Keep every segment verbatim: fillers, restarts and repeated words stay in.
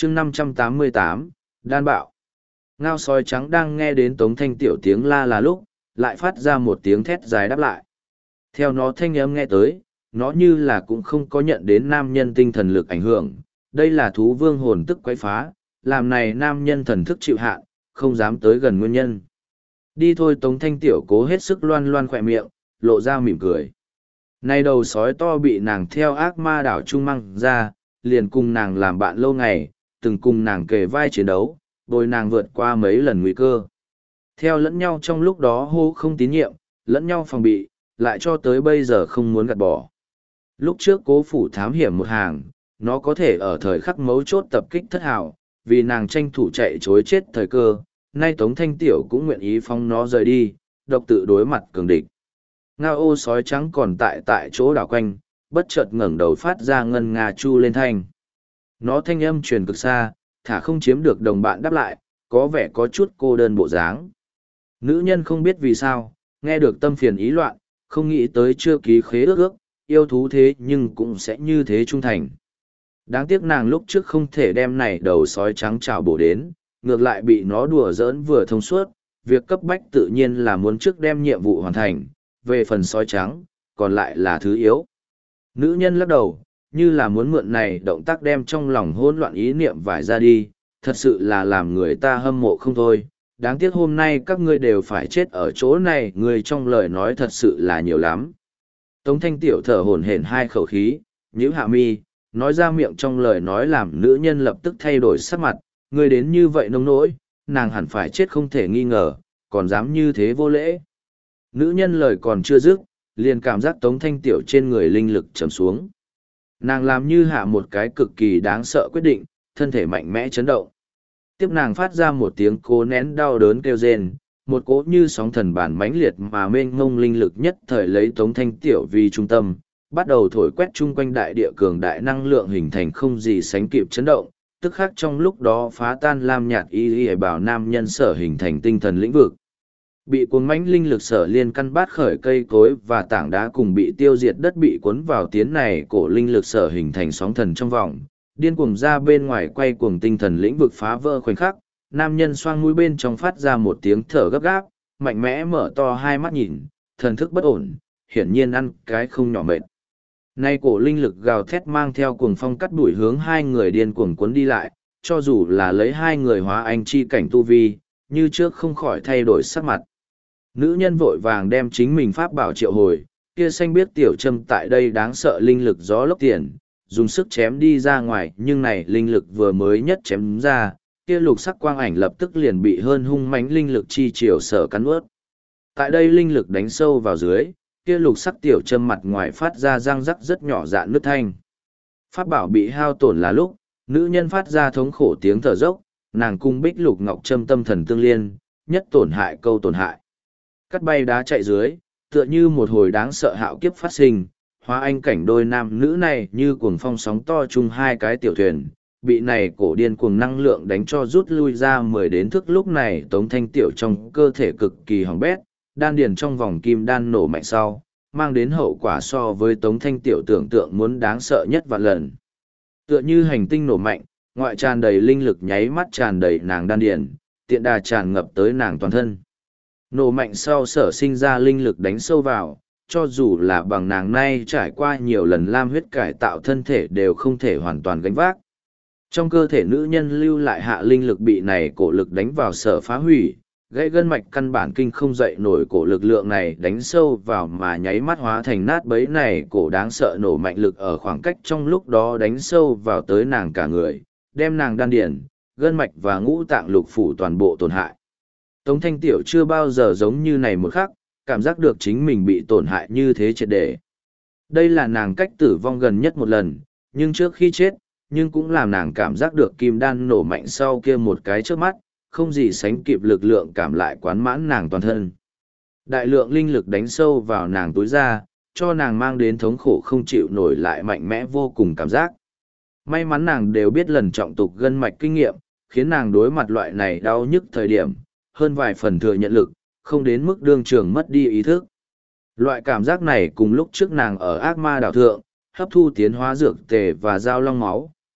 chương năm trăm tám mươi tám, đan bạo. Ngao sói trắng đang nghe đến Tống Thanh Tiểu tiếng la là lúc, lại phát ra một tiếng thét dài đáp lại. Theo nó thanh âm nghe tới, nó như là cũng không có nhận đến nam nhân tinh thần lực ảnh hưởng. Đây là thú vương hồn tức quấy phá, làm này nam nhân thần thức chịu hạn, không dám tới gần nguyên nhân. Đi thôi, Tống Thanh Tiểu cố hết sức loan loan khỏe miệng, lộ ra mỉm cười. Nay đầu sói to bị nàng theo ác ma đảo trung măng ra, liền cùng nàng làm bạn lâu ngày, từng cùng nàng kề vai chiến đấu, bồi nàng vượt qua mấy lần nguy cơ. Theo lẫn nhau trong lúc đó hô không tín nhiệm, lẫn nhau phòng bị, lại cho tới bây giờ không muốn gạt bỏ. Lúc trước Cố Phủ thám hiểm một hàng, nó có thể ở thời khắc mấu chốt tập kích thất hào, vì nàng tranh thủ chạy chối chết thời cơ, nay Tống Thanh Tiểu cũng nguyện ý phong nó rời đi, độc tự đối mặt cường địch. Ngao ô sói trắng còn tại tại chỗ đảo quanh, bất chợt ngẩng đầu phát ra ngân nga chu lên thanh. Nó thanh âm truyền cực xa, thả không chiếm được đồng bạn đáp lại, có vẻ có chút cô đơn bộ dáng. Nữ nhân không biết vì sao, nghe được tâm phiền ý loạn, không nghĩ tới chưa ký khế ước ước, yêu thú thế nhưng cũng sẽ như thế trung thành. Đáng tiếc nàng lúc trước không thể đem này đầu sói trắng trào bổ đến, ngược lại bị nó đùa giỡn vừa thông suốt, việc cấp bách tự nhiên là muốn trước đem nhiệm vụ hoàn thành, về phần sói trắng, còn lại là thứ yếu. Nữ nhân lắc đầu, như là muốn mượn này động tác đem trong lòng hỗn loạn ý niệm vải ra đi, thật sự là làm người ta hâm mộ không thôi. Đáng tiếc hôm nay các ngươi đều phải chết ở chỗ này, người trong lời nói thật sự là nhiều lắm. Tống Thanh Tiểu thở hổn hển hai khẩu khí, nhíu hạ mi, nói ra miệng trong lời nói làm nữ nhân lập tức thay đổi sắc mặt, người đến như vậy nông nỗi, nàng hẳn phải chết không thể nghi ngờ, còn dám như thế vô lễ. Nữ nhân lời còn chưa dứt, liền cảm giác Tống Thanh Tiểu trên người linh lực trầm xuống. Nàng làm như hạ một cái cực kỳ đáng sợ quyết định, thân thể mạnh mẽ chấn động. Tiếp nàng phát ra một tiếng cố nén đau đớn kêu rên, một cỗ như sóng thần bản mãnh liệt mà mênh ngông linh lực nhất thời lấy Tống Thanh Tiểu vì trung tâm, bắt đầu thổi quét chung quanh đại địa cường đại năng lượng hình thành không gì sánh kịp chấn động, tức khắc trong lúc đó phá tan lam nhạt y y bảo nam nhân sở hình thành tinh thần lĩnh vực. Bị cuốn mãnh linh lực sở liên căn bát khởi cây cối và tảng đá cùng bị tiêu diệt đất bị cuốn vào tiến này cổ linh lực sở hình thành sóng thần trong vòng, điên cuồng ra bên ngoài quay cuồng tinh thần lĩnh vực phá vỡ khoảnh khắc, nam nhân xoang mũi bên trong phát ra một tiếng thở gấp gáp, mạnh mẽ mở to hai mắt nhìn, thần thức bất ổn, hiển nhiên ăn cái không nhỏ mệt. Nay cổ linh lực gào thét mang theo cuồng phong cắt đuổi hướng hai người điên cuồng cuốn đi lại, cho dù là lấy hai người hóa anh chi cảnh tu vi, như trước không khỏi thay đổi sắc mặt. Nữ nhân vội vàng đem chính mình pháp bảo triệu hồi, kia xanh biết tiểu châm tại đây đáng sợ linh lực gió lốc tiền, dùng sức chém đi ra ngoài, nhưng này linh lực vừa mới nhất chém ra, kia lục sắc quang ảnh lập tức liền bị hơn hung mãnh linh lực chi chiều sở cắn ướt. Tại đây linh lực đánh sâu vào dưới, kia lục sắc tiểu châm mặt ngoài phát ra răng rắc rất nhỏ dạn nứt thanh. Pháp bảo bị hao tổn là lúc, nữ nhân phát ra thống khổ tiếng thở dốc, nàng cung bích lục ngọc châm tâm thần tương liên, nhất tổn hại câu tổn hại. Cắt bay đá chạy dưới, tựa như một hồi đáng sợ hạo kiếp phát sinh, hóa anh cảnh đôi nam nữ này như cuồng phong sóng to chung hai cái tiểu thuyền, bị này cổ điên cuồng năng lượng đánh cho rút lui ra mười đến thước. Lúc này Tống Thanh Tiểu trong cơ thể cực kỳ hỏng bét, đan điền trong vòng kim đan nổ mạnh sau, mang đến hậu quả so với Tống Thanh Tiểu tưởng tượng muốn đáng sợ nhất vạn lần. Tựa như hành tinh nổ mạnh, ngoại tràn đầy linh lực nháy mắt tràn đầy nàng đan điền, tiện đà tràn ngập tới nàng toàn thân. Nổ mạnh sau sở sinh ra linh lực đánh sâu vào, cho dù là bằng nàng nay trải qua nhiều lần lam huyết cải tạo thân thể đều không thể hoàn toàn gánh vác. Trong cơ thể nữ nhân lưu lại hạ linh lực bị này cổ lực đánh vào sở phá hủy, gãy gân mạch căn bản kinh không dậy nổi cổ lực lượng này đánh sâu vào mà nháy mắt hóa thành nát bấy này cổ đáng sợ nổ mạnh lực ở khoảng cách trong lúc đó đánh sâu vào tới nàng cả người, đem nàng đan điển, gân mạch và ngũ tạng lục phủ toàn bộ tổn hại. Tống Thanh Tiểu chưa bao giờ giống như này một khắc, cảm giác được chính mình bị tổn hại như thế triệt để. Đây là nàng cách tử vong gần nhất một lần, nhưng trước khi chết, nhưng cũng làm nàng cảm giác được kim đan nổ mạnh sau kia một cái trước mắt, không gì sánh kịp lực lượng cảm lại quán mãn nàng toàn thân. Đại lượng linh lực đánh sâu vào nàng túi ra, cho nàng mang đến thống khổ không chịu nổi lại mạnh mẽ vô cùng cảm giác. May mắn nàng đều biết lần trọng tục gân mạch kinh nghiệm, khiến nàng đối mặt loại này đau nhức thời điểm, hơn vài phần thừa nhận lực, không đến mức đương trường mất đi ý thức. Loại cảm giác này cùng lúc trước nàng ở ác ma đảo thượng, hấp thu tiến hóa dược tề và dao long máu,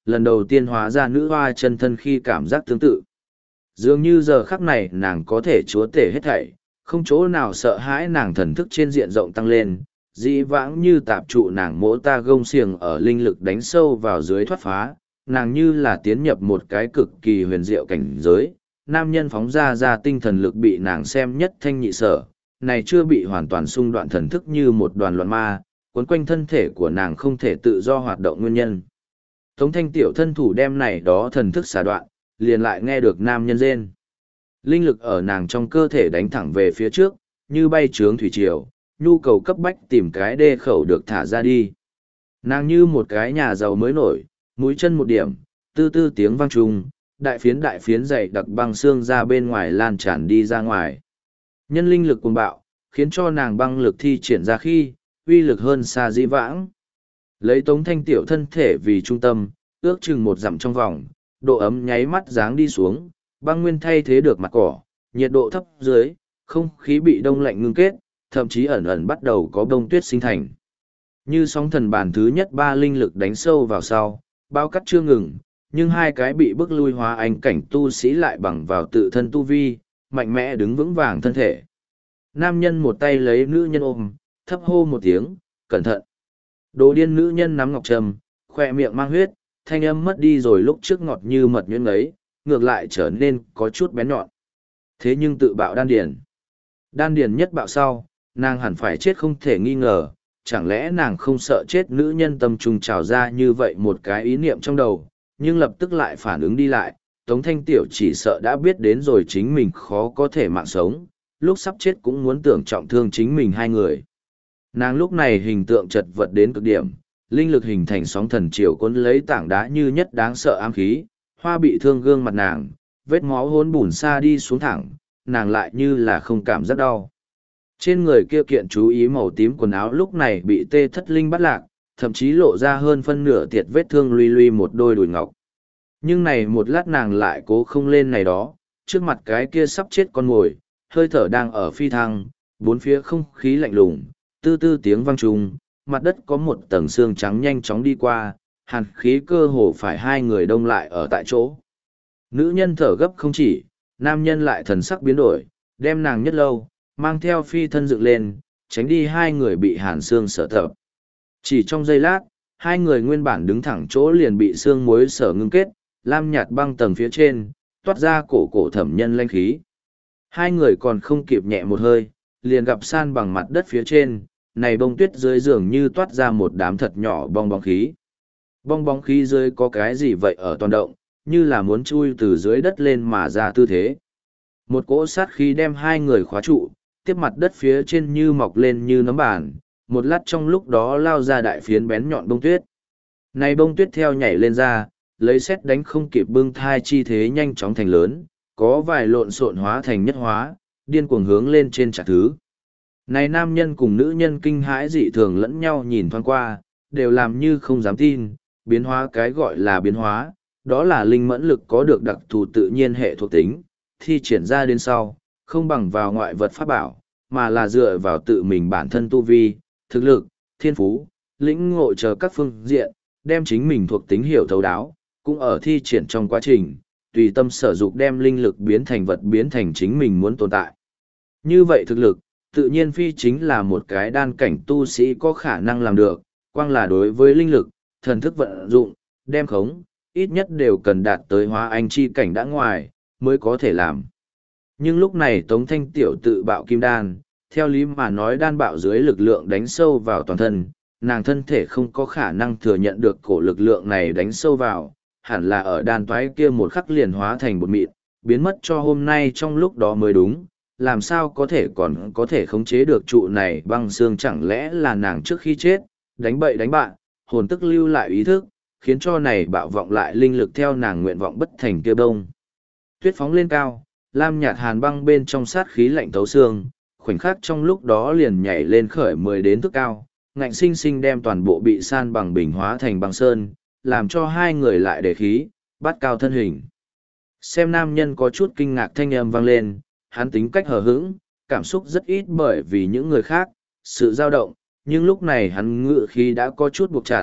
lần đầu tiên hóa ra nữ hoa chân thân khi cảm giác tương tự. Dường như giờ khắc này nàng có thể chúa tể hết thảy, không chỗ nào sợ hãi, nàng thần thức trên diện rộng tăng lên, dĩ vãng như tạp trụ nàng mỗ ta gông xiềng ở linh lực đánh sâu vào dưới thoát phá, nàng như là tiến nhập một cái cực kỳ huyền diệu cảnh giới, nam nhân phóng ra ra tinh thần lực bị nàng xem nhất thanh nhị sở, này chưa bị hoàn toàn xung đoạn thần thức như một đoàn loạn ma, cuốn quanh thân thể của nàng không thể tự do hoạt động nguyên nhân. Tống thanh tiểu thân thủ đem này đó thần thức xả đoạn, liền lại nghe được nam nhân rên. Linh lực ở nàng trong cơ thể đánh thẳng về phía trước, như bay trướng thủy triều, nhu cầu cấp bách tìm cái đê khẩu được thả ra đi. Nàng như một cái nhà giàu mới nổi, mũi chân một điểm, tư tư tiếng vang trùng, đại phiến đại phiến dày đặc băng xương ra bên ngoài lan tràn đi ra ngoài. Nhân linh lực cuồng bạo, khiến cho nàng băng lực thi triển ra khi, uy lực hơn xa dĩ vãng. Lấy tống thanh tiểu thân thể vì trung tâm, ước chừng một dặm trong vòng, độ ấm nháy mắt giáng đi xuống, băng nguyên thay thế được mặt cỏ, nhiệt độ thấp dưới, không khí bị đông lạnh ngưng kết, thậm chí ẩn ẩn bắt đầu có bông tuyết sinh thành. Như sóng thần bàn thứ nhất ba linh lực đánh sâu vào sau, bao cắt chưa ngừng, nhưng hai cái bị bức lui hóa anh cảnh tu sĩ lại bằng vào tự thân tu vi, mạnh mẽ đứng vững vàng thân thể. Nam nhân một tay lấy nữ nhân ôm, thấp hô một tiếng, cẩn thận. Đồ điên nữ nhân nắm ngọc trầm, khoe miệng mang huyết, thanh âm mất đi rồi lúc trước ngọt như mật nhuyễn ấy, ngược lại trở nên có chút bén nhọn. Thế nhưng tự bạo đan điền. Đan điền nhất bạo sau, nàng hẳn phải chết không thể nghi ngờ, chẳng lẽ nàng không sợ chết, nữ nhân tâm trùng trào ra như vậy một cái ý niệm trong đầu, nhưng lập tức lại phản ứng đi lại, Tống Thanh Tiểu chỉ sợ đã biết đến rồi chính mình khó có thể mạng sống, lúc sắp chết cũng muốn tưởng trọng thương chính mình hai người. Nàng lúc này hình tượng chật vật đến cực điểm, linh lực hình thành sóng thần triều cuốn lấy tảng đá như nhất đáng sợ ám khí, hoa bị thương gương mặt nàng, vết máu hôn bùn xa đi xuống thẳng, nàng lại như là không cảm giác đau. Trên người kia kiện chú ý màu tím quần áo lúc này bị tê thất linh bắt lạc, thậm chí lộ ra hơn phân nửa tiệt vết thương luy luy một đôi đùi ngọc. Nhưng này một lát nàng lại cố không lên này đó, trước mặt cái kia sắp chết con mồi, hơi thở đang ở phi thăng, bốn phía không khí lạnh lùng, tư tư tiếng vang trùng, mặt đất có một tầng xương trắng nhanh chóng đi qua, hàn khí cơ hồ phải hai người đông lại ở tại chỗ. Nữ nhân thở gấp không chỉ, nam nhân lại thần sắc biến đổi, đem nàng nhất lâu, mang theo phi thân dựng lên, tránh đi hai người bị hàn xương sở tập. Chỉ trong giây lát, hai người nguyên bản đứng thẳng chỗ liền bị xương muối sở ngưng kết, lam nhạt băng tầng phía trên, toát ra cổ cổ thẩm nhân lanh khí. Hai người còn không kịp nhẹ một hơi, liền gặp san bằng mặt đất phía trên, này bông tuyết dưới giường như toát ra một đám thật nhỏ bong bóng khí. Bong bóng khí dưới có cái gì vậy ở toàn động, như là muốn chui từ dưới đất lên mà ra tư thế. Một cỗ sát khí đem hai người khóa trụ, tiếp mặt đất phía trên như mọc lên như nấm bàn, một lát trong lúc đó lao ra đại phiến bén nhọn bông tuyết. Này bông tuyết theo nhảy lên ra, lấy xét đánh không kịp bưng thai chi thế nhanh chóng thành lớn, có vài lộn xộn hóa thành nhất hóa, điên cuồng hướng lên trên trả thứ. Này nam nhân cùng nữ nhân kinh hãi dị thường lẫn nhau nhìn thoáng qua, đều làm như không dám tin, biến hóa cái gọi là biến hóa, đó là linh mẫn lực có được đặc thù tự nhiên hệ thuộc tính, thi triển ra đến sau, không bằng vào ngoại vật pháp bảo, mà là dựa vào tự mình bản thân tu vi, thực lực, thiên phú, lĩnh ngộ chờ các phương diện, đem chính mình thuộc tính hiểu thấu đáo, cũng ở thi triển trong quá trình, tùy tâm sở dục đem linh lực biến thành vật biến thành chính mình muốn tồn tại. Như vậy thực lực, tự nhiên phi chính là một cái đan cảnh tu sĩ có khả năng làm được, quang là đối với linh lực, thần thức vận dụng, đem khống, ít nhất đều cần đạt tới hóa anh chi cảnh đã ngoài, mới có thể làm. Nhưng lúc này Tống Thanh Tiểu tự bạo kim đan, theo lý mà nói đan bạo dưới lực lượng đánh sâu vào toàn thân, nàng thân thể không có khả năng thừa nhận được cổ lực lượng này đánh sâu vào, hẳn là ở đan toái kia một khắc liền hóa thành bột mịn, biến mất cho hôm nay trong lúc đó mới đúng, làm sao có thể còn có thể khống chế được trụ này băng xương, chẳng lẽ là nàng trước khi chết, đánh bậy đánh bạn, hồn tức lưu lại ý thức, khiến cho này bạo vọng lại linh lực theo nàng nguyện vọng bất thành kia bông. Tuyết phóng lên cao, lam nhạt hàn băng bên trong sát khí lạnh thấu xương, khoảnh khắc trong lúc đó liền nhảy lên khởi mười đến thước cao, ngạnh sinh sinh đem toàn bộ bị san bằng bình hóa thành băng sơn, làm cho hai người lại để khí, bắt cao thân hình. Xem nam nhân có chút kinh ngạc thanh âm vang lên, hắn tính cách hờ hững, cảm xúc rất ít bởi vì những người khác, sự dao động, nhưng lúc này hắn ngự khí đã có chút buộc chặt,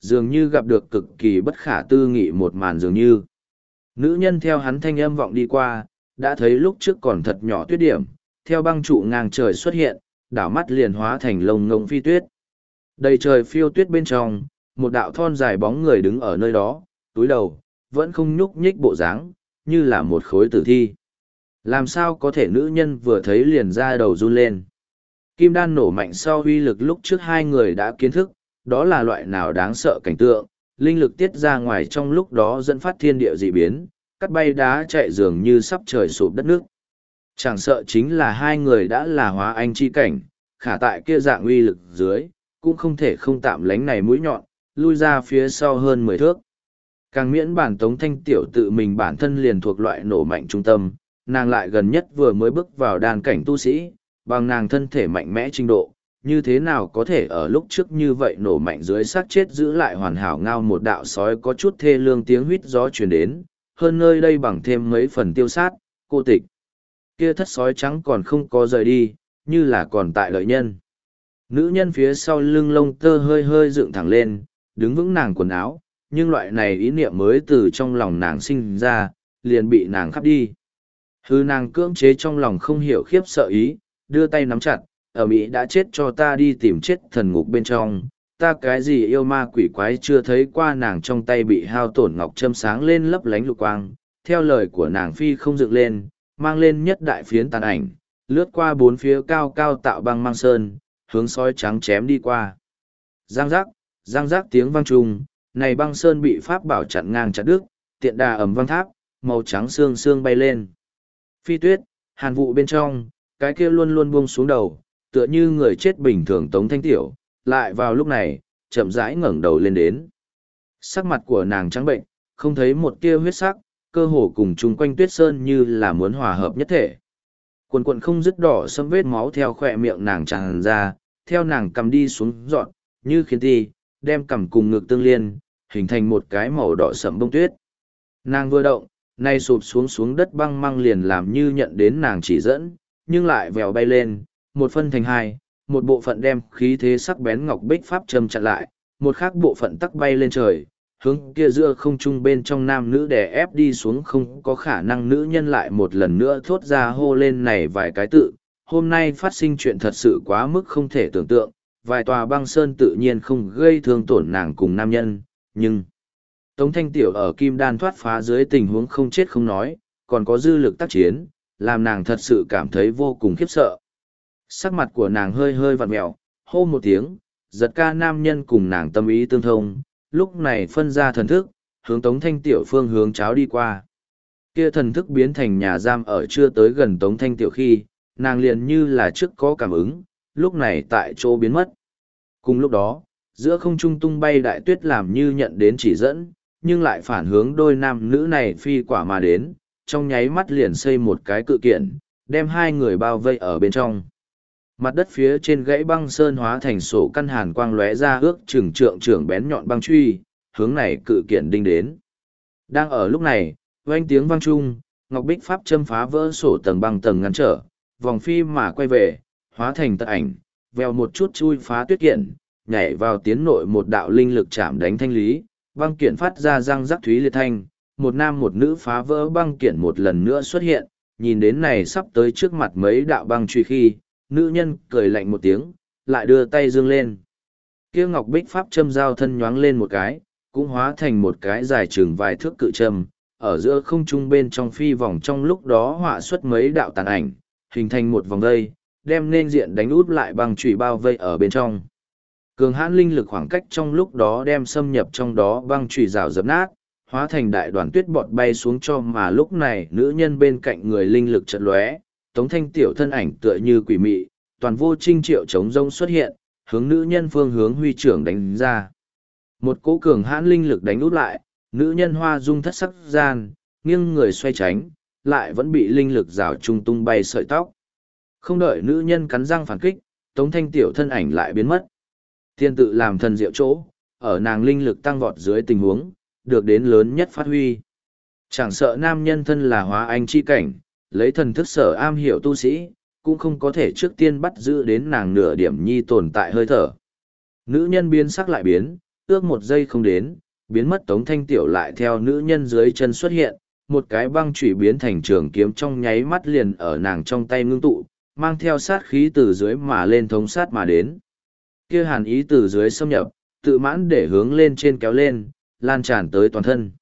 dường như gặp được cực kỳ bất khả tư nghị một màn dường như. Nữ nhân theo hắn thanh âm vọng đi qua, đã thấy lúc trước còn thật nhỏ tuyết điểm, theo băng trụ ngang trời xuất hiện, đảo mắt liền hóa thành lông ngông phi tuyết. Đầy trời phiêu tuyết bên trong, một đạo thon dài bóng người đứng ở nơi đó, túi đầu, vẫn không nhúc nhích bộ dáng, như là một khối tử thi. Làm sao có thể nữ nhân vừa thấy liền ra đầu run lên. Kim đan nổ mạnh sau uy lực lúc trước hai người đã kiến thức, đó là loại nào đáng sợ cảnh tượng, linh lực tiết ra ngoài trong lúc đó dẫn phát thiên địa dị biến, cắt bay đá chạy dường như sắp trời sụp đất nước. Chẳng sợ chính là hai người đã là hóa anh chi cảnh, khả tại kia dạng uy lực dưới, cũng không thể không tạm lánh này mũi nhọn, lui ra phía sau hơn mười thước. Càng miễn bản Tống Thanh Tiểu tự mình bản thân liền thuộc loại nổ mạnh trung tâm, nàng lại gần nhất vừa mới bước vào đàn cảnh tu sĩ, bằng nàng thân thể mạnh mẽ trình độ, như thế nào có thể ở lúc trước như vậy nổ mạnh dưới xác chết giữ lại hoàn hảo ngao một đạo sói có chút thê lương tiếng huýt gió truyền đến, hơn nơi đây bằng thêm mấy phần tiêu sát, cô tịch. Kia thất sói trắng còn không có rời đi, như là còn tại lợi nhân. Nữ nhân phía sau lưng lông tơ hơi hơi dựng thẳng lên, đứng vững nàng quần áo, nhưng loại này ý niệm mới từ trong lòng nàng sinh ra, liền bị nàng khắp đi. Hư nàng cưỡng chế trong lòng không hiểu khiếp sợ ý, đưa tay nắm chặt, ở Mỹ đã chết cho ta đi tìm chết thần ngục bên trong, ta cái gì yêu ma quỷ quái chưa thấy qua nàng trong tay bị hao tổn ngọc châm sáng lên lấp lánh lục quang, theo lời của nàng phi không dựng lên, mang lên nhất đại phiến tàn ảnh, lướt qua bốn phía cao cao tạo băng mang sơn, hướng sói trắng chém đi qua. Giang giác, giang giác tiếng vang trùng, này băng sơn bị pháp bảo chặn ngang chặt đứt, tiện đà ầm vang tháp, màu trắng xương xương bay lên. Phi tuyết, hàn vụ bên trong, cái kia luôn luôn buông xuống đầu, tựa như người chết bình thường Tống Thanh Tiểu, lại vào lúc này, chậm rãi ngẩng đầu lên đến. Sắc mặt của nàng trắng bệnh, không thấy một tia huyết sắc, cơ hồ cùng chung quanh tuyết sơn như là muốn hòa hợp nhất thể. Quần quần không dứt đỏ xâm vết máu theo khỏe miệng nàng tràn ra, theo nàng cầm đi xuống dọn, như khiến ti, đem cầm cùng ngực tương liên, hình thành một cái màu đỏ sẫm bông tuyết. Nàng vừa động, nay sụp xuống xuống đất băng măng liền làm như nhận đến nàng chỉ dẫn, nhưng lại vèo bay lên, một phân thành hai, một bộ phận đem khí thế sắc bén ngọc bích pháp châm chặn lại, một khác bộ phận tắc bay lên trời, hướng kia giữa không trung bên trong nam nữ đè ép đi xuống không có khả năng nữ nhân lại một lần nữa thốt ra hô lên này vài cái tự. Hôm nay phát sinh chuyện thật sự quá mức không thể tưởng tượng, vài tòa băng sơn tự nhiên không gây thương tổn nàng cùng nam nhân, nhưng Tống Thanh Tiểu ở kim đan thoát phá dưới tình huống không chết không nói, còn có dư lực tác chiến, làm nàng thật sự cảm thấy vô cùng khiếp sợ. Sắc mặt của nàng hơi hơi vặn mẹo, hô một tiếng, giật ca nam nhân cùng nàng tâm ý tương thông, lúc này phân ra thần thức, hướng Tống Thanh Tiểu phương hướng cháo đi qua. Kia thần thức biến thành nhà giam ở chưa tới gần Tống Thanh Tiểu khi, nàng liền như là trước có cảm ứng, lúc này tại chỗ biến mất. Cùng lúc đó, giữa không trung tung bay đại tuyết làm như nhận đến chỉ dẫn, nhưng lại phản hướng đôi nam nữ này phi quả mà đến, trong nháy mắt liền xây một cái cự kiện, đem hai người bao vây ở bên trong. Mặt đất phía trên gãy băng sơn hóa thành sổ căn hàn quang lóe ra ước chừng trượng trưởng bén nhọn băng truy, hướng này cự kiện đinh đến. Đang ở lúc này, vang tiếng vang trung, ngọc bích pháp châm phá vỡ sổ tầng băng tầng ngăn trở, vòng phi mà quay về, hóa thành tật ảnh, vèo một chút chui phá tuyết kiện, nhảy vào tiến nội một đạo linh lực chạm đánh thanh lý, băng kiện phát ra răng rắc thúy liệt thanh, một nam một nữ phá vỡ băng kiện một lần nữa xuất hiện, nhìn đến này sắp tới trước mặt mấy đạo băng truy khi, nữ nhân cười lạnh một tiếng, lại đưa tay dương lên. Kia ngọc bích pháp châm giao thân nhoáng lên một cái, cũng hóa thành một cái dài chừng vài thước cự châm, ở giữa không trung bên trong phi vòng trong lúc đó họa xuất mấy đạo tàn ảnh, hình thành một vòng dây, đem nên diện đánh út lại băng chùy bao vây ở bên trong. Cường hãn linh lực khoảng cách trong lúc đó đem xâm nhập trong đó băng chùy rào dập nát, hóa thành đại đoàn tuyết bọt bay xuống cho mà lúc này nữ nhân bên cạnh người linh lực chợt lóe, Tống Thanh Tiểu thân ảnh tựa như quỷ mị, toàn vô trinh triệu chống rông xuất hiện, hướng nữ nhân phương hướng huy trưởng đánh ra. Một cỗ cường hãn linh lực đánh út lại, nữ nhân hoa dung thất sắc gian, nghiêng người xoay tránh, lại vẫn bị linh lực rào trung tung bay sợi tóc. Không đợi nữ nhân cắn răng phản kích, Tống Thanh Tiểu thân ảnh lại biến mất. Thiên tự làm thần diệu chỗ, ở nàng linh lực tăng vọt dưới tình huống, được đến lớn nhất phát huy. Chẳng sợ nam nhân thân là hóa anh chi cảnh, lấy thần thức sở am hiểu tu sĩ, cũng không có thể trước tiên bắt giữ đến nàng nửa điểm nhi tồn tại hơi thở. Nữ nhân biến sắc lại biến, ước một giây không đến, biến mất Tống Thanh Tiểu lại theo nữ nhân dưới chân xuất hiện, một cái băng chủy biến thành trường kiếm trong nháy mắt liền ở nàng trong tay ngưng tụ, mang theo sát khí từ dưới mà lên thống sát mà đến. Kia hàn ý từ dưới xâm nhập, tự mãn để hướng lên trên kéo lên, lan tràn tới toàn thân.